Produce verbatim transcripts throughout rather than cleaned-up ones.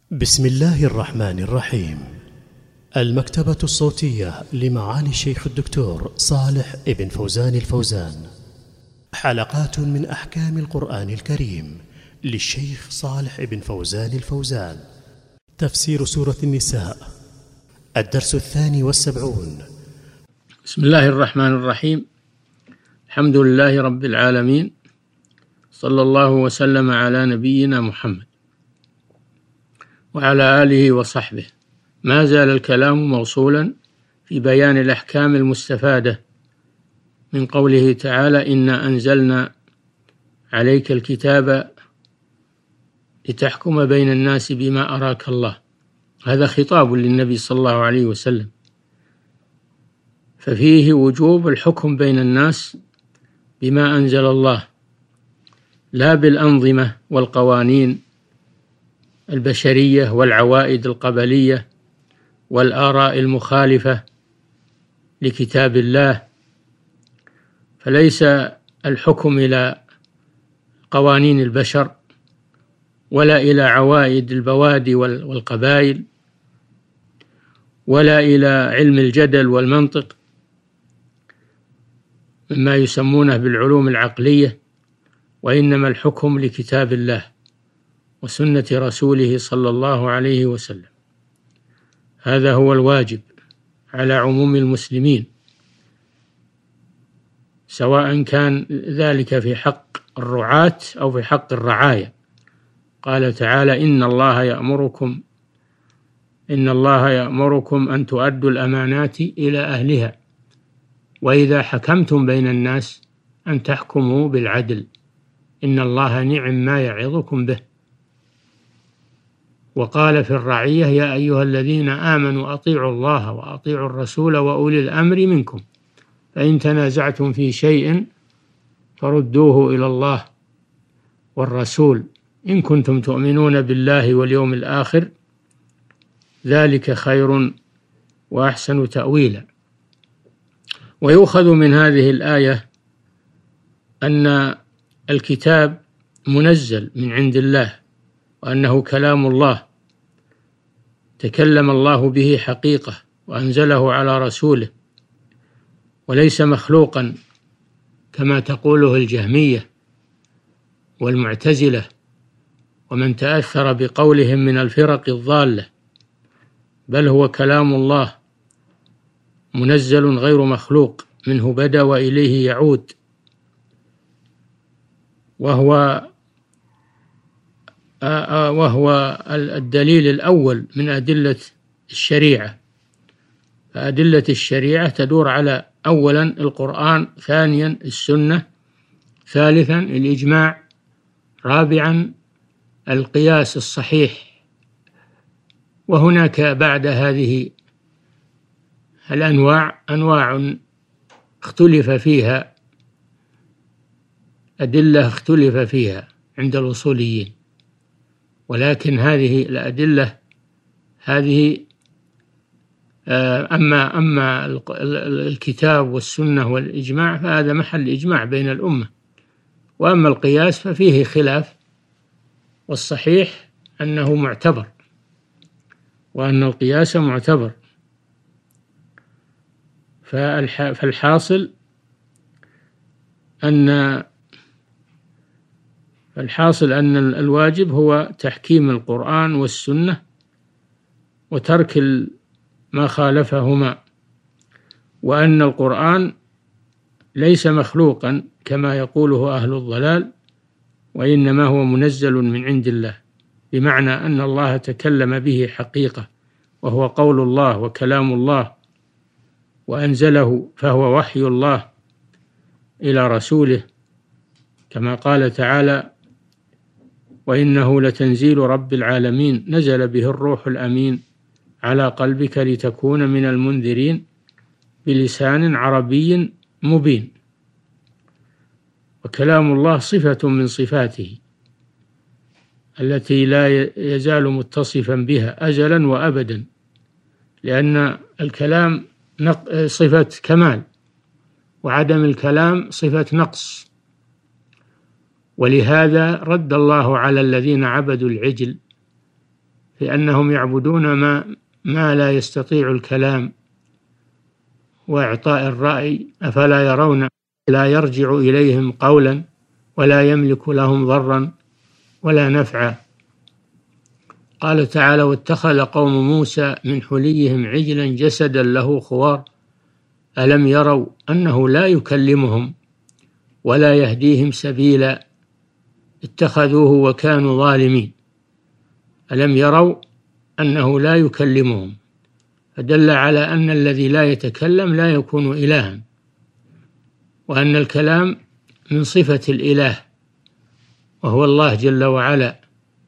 بسم الله الرحمن الرحيم. المكتبة الصوتية لمعالي الشيخ الدكتور صالح ابن فوزان الفوزان، حلقات من أحكام القرآن الكريم للشيخ صالح ابن فوزان الفوزان. تفسير سورة النساء، الدرس الثاني والسبعون. بسم الله الرحمن الرحيم. الحمد لله رب العالمين، صلى الله وسلم على نبينا محمد وعلى آله وصحبه. ما زال الكلام موصولا في بيان الأحكام المستفادة من قوله تعالى: إنا أنزلنا عليك الكتاب لتحكم بين الناس بما أراك الله. هذا خطاب للنبي صلى الله عليه وسلم، ففيه وجوب الحكم بين الناس بما أنزل الله، لا بالأنظمة والقوانين البشرية والعوائد القبلية والآراء المخالفة لكتاب الله. فليس الحكم إلى قوانين البشر ولا إلى عوائد البوادي والقبائل ولا إلى علم الجدل والمنطق مما يسمونه بالعلوم العقلية، وإنما الحكم لكتاب الله وسنة رسوله صلى الله عليه وسلم. هذا هو الواجب على عموم المسلمين، سواء كان ذلك في حق الرعاة أو في حق الرعاية. قال تعالى: إن الله يأمركم إن الله يأمركم أن تؤدوا الأمانات إلى أهلها وإذا حكمتم بين الناس أن تحكموا بالعدل إن الله نعم ما يعظكم به. وقال في الرعية: يا أيها الذين آمنوا أطيعوا الله وأطيعوا الرسول وأولي الأمر منكم فإن تنازعتم في شيء فردوه إلى الله والرسول إن كنتم تؤمنون بالله واليوم الآخر ذلك خير وأحسن تأويلا. ويؤخذ من هذه الآية أن الكتاب منزل من عند الله، وأنه كلام الله تكلم الله به حقيقة وأنزله على رسوله، وليس مخلوقا كما تقوله الجهمية والمعتزلة ومن تأثر بقولهم من الفرق الضالة، بل هو كلام الله منزل غير مخلوق، منه بدأ وإليه يعود، وهو وهو الدليل الأول من أدلة الشريعة. فأدلة الشريعة تدور على: أولا القرآن، ثانيا السنة، ثالثا الإجماع، رابعا القياس الصحيح. وهناك بعد هذه الأنواع أنواع اختلف فيها، أدلة اختلف فيها عند الأصوليين، ولكن هذه الأدلة هذه أما أما الكتاب والسنة والإجماع فهذا محل إجماع بين الأمة، وأما القياس ففيه خلاف، والصحيح أنه معتبر، وأن القياس معتبر. فالحاصل أن الحاصل أن الواجب هو تحكيم القرآن والسنة وترك ما خالفهما، وأن القرآن ليس مخلوقا كما يقوله أهل الضلال، وإنما هو منزل من عند الله، بمعنى أن الله تكلم به حقيقة، وهو قول الله وكلام الله، وأنزله فهو وحي الله إلى رسوله، كما قال تعالى: وإنه لتنزيل رب العالمين نزل به الروح الأمين على قلبك لتكون من المنذرين بلسان عربي مبين. وكلام الله صفة من صفاته التي لا يزال متصفا بها أزلا وأبدا، لأن الكلام صفة كمال، وعدم الكلام صفة نقص. ولهذا رد الله على الذين عبدوا العجل في أنهم يعبدون ما ما لا يستطيع الكلام وإعطاء الرأي، أفلا يرون لا يرجع إليهم قولا ولا يملك لهم ضرا ولا نفعا. قال تعالى: واتخذ قوم موسى من حليهم عجلا جسدا له خوار ألم يروا أنه لا يكلمهم ولا يهديهم سبيلا اتخذوه وكانوا ظالمين. ألم يروا أنه لا يكلمهم، فدل على أن الذي لا يتكلم لا يكون إلها، وأن الكلام من صفة الإله وهو الله جل وعلا.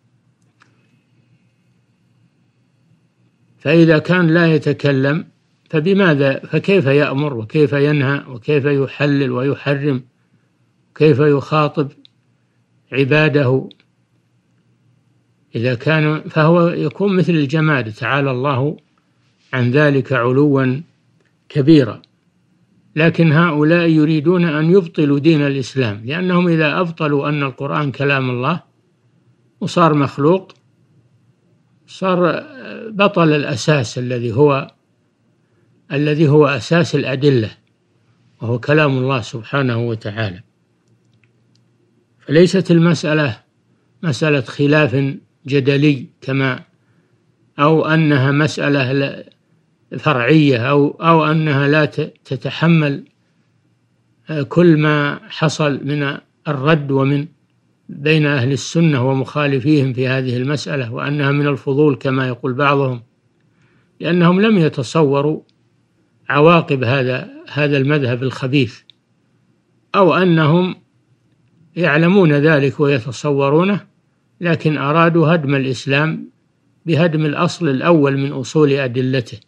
فإذا كان لا يتكلم فبماذا فكيف يأمر وكيف ينهى وكيف يحلل ويحرم وكيف يخاطب عباده؟ إذا كان فهو يكون مثل الجماد، تعالى الله عن ذلك علوا كبيرا. لكن هؤلاء يريدون أن يبطلوا دين الإسلام، لأنهم إذا أبطلوا أن القرآن كلام الله وصار مخلوق صار بطل الأساس الذي هو الذي هو أساس الأدلة، وهو كلام الله سبحانه وتعالى. فليست المسألة مسألة خلاف جدلي كما أو أنها مسألة فرعية أو أو أنها لا تتحمل كل ما حصل من الرد ومن بين أهل السنة ومخالفيهم في هذه المسألة، وأنها من الفضول كما يقول بعضهم، لأنهم لم يتصوروا عواقب هذا هذا المذهب الخبيث، أو أنهم يعلمون ذلك ويتصورونه لكن أرادوا هدم الإسلام بهدم الأصل الأول من أصول أدلته.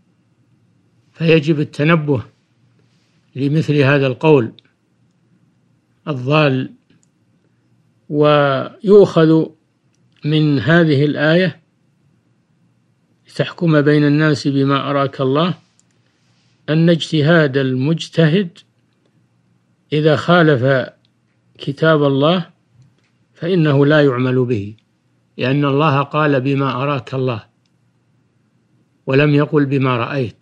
فيجب التنبه لمثل هذا القول الضال. ويؤخذ من هذه الآية تحكم بين الناس بما أراك الله أن اجتهاد المجتهد إذا خالف كتاب الله فإنه لا يعمل به، لأن الله قال بما أراك الله ولم يقل بما رأيت.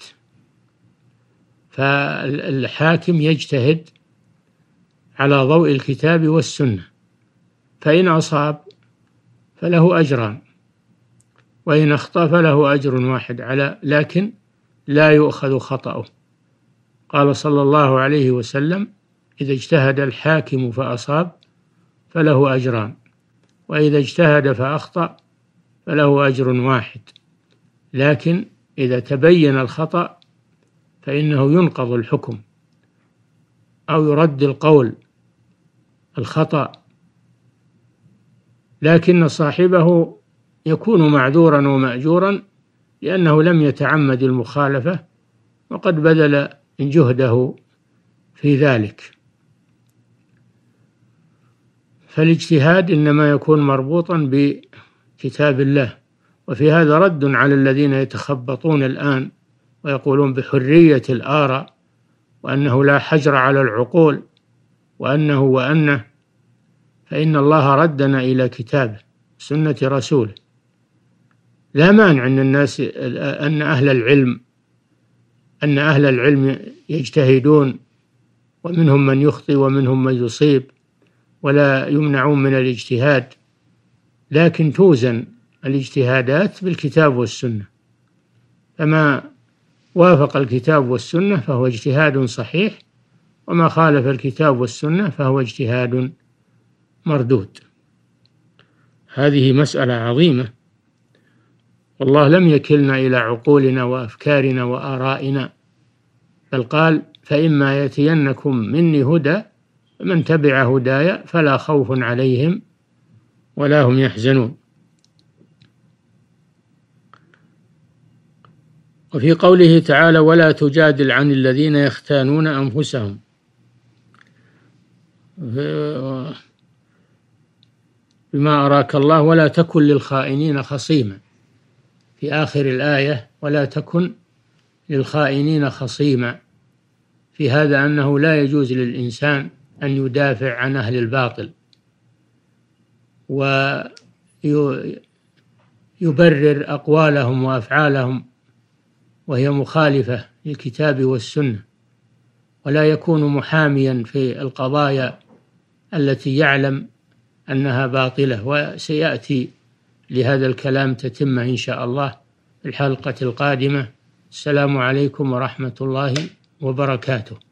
فالحاكم يجتهد على ضوء الكتاب والسنة، فإن أصاب فله أجران وإن أخطأ فله أجر واحد، على لكن لا يؤخذ خطأه. قال صلى الله عليه وسلم: إذا اجتهد الحاكم فأصاب فله أجران، وإذا اجتهد فأخطأ فله أجر واحد، لكن إذا تبين الخطأ فإنه ينقض الحكم أو يرد القول الخطأ، لكن صاحبه يكون معذورا ومأجورا لأنه لم يتعمد المخالفة وقد بذل جهده في ذلك. فالاجتهاد إنما يكون مربوطا بكتاب الله. وفي هذا رد على الذين يتخبطون الآن ويقولون بحرية الآراء وأنه لا حجر على العقول وأنه وأنه، فإن الله ردنا إلى كتابه سنة رسوله. لا مانع أن الناس أن أهل العلم أن أهل العلم يجتهدون، ومنهم من يخطئ ومنهم من يصيب، ولا يمنعون من الاجتهاد، لكن توزن الاجتهادات بالكتاب والسنة، فما وافق الكتاب والسنة فهو اجتهاد صحيح، وما خالف الكتاب والسنة فهو اجتهاد مردود. هذه مسألة عظيمة، والله لم يكلنا إلى عقولنا وأفكارنا وآرائنا، بل قال: فإما يأتينكم مني هدى فمن تبع هداي فلا خوف عليهم ولا هم يحزنون. وفي قوله تعالى: ولا تجادل عن الذين يختانون أنفسهم، بما أراك الله ولا تكن للخائنين خصيما. في آخر الآية: ولا تكن للخائنين خصيما. في هذا أنه لا يجوز للإنسان أن يدافع عن أهل الباطل يبرر أقوالهم وأفعالهم وهي مخالفة للكتاب والسنة، ولا يكون محاميا في القضايا التي يعلم أنها باطلة. وسيأتي لهذا الكلام تتمة إن شاء الله في الحلقة القادمة. السلام عليكم ورحمة الله وبركاته.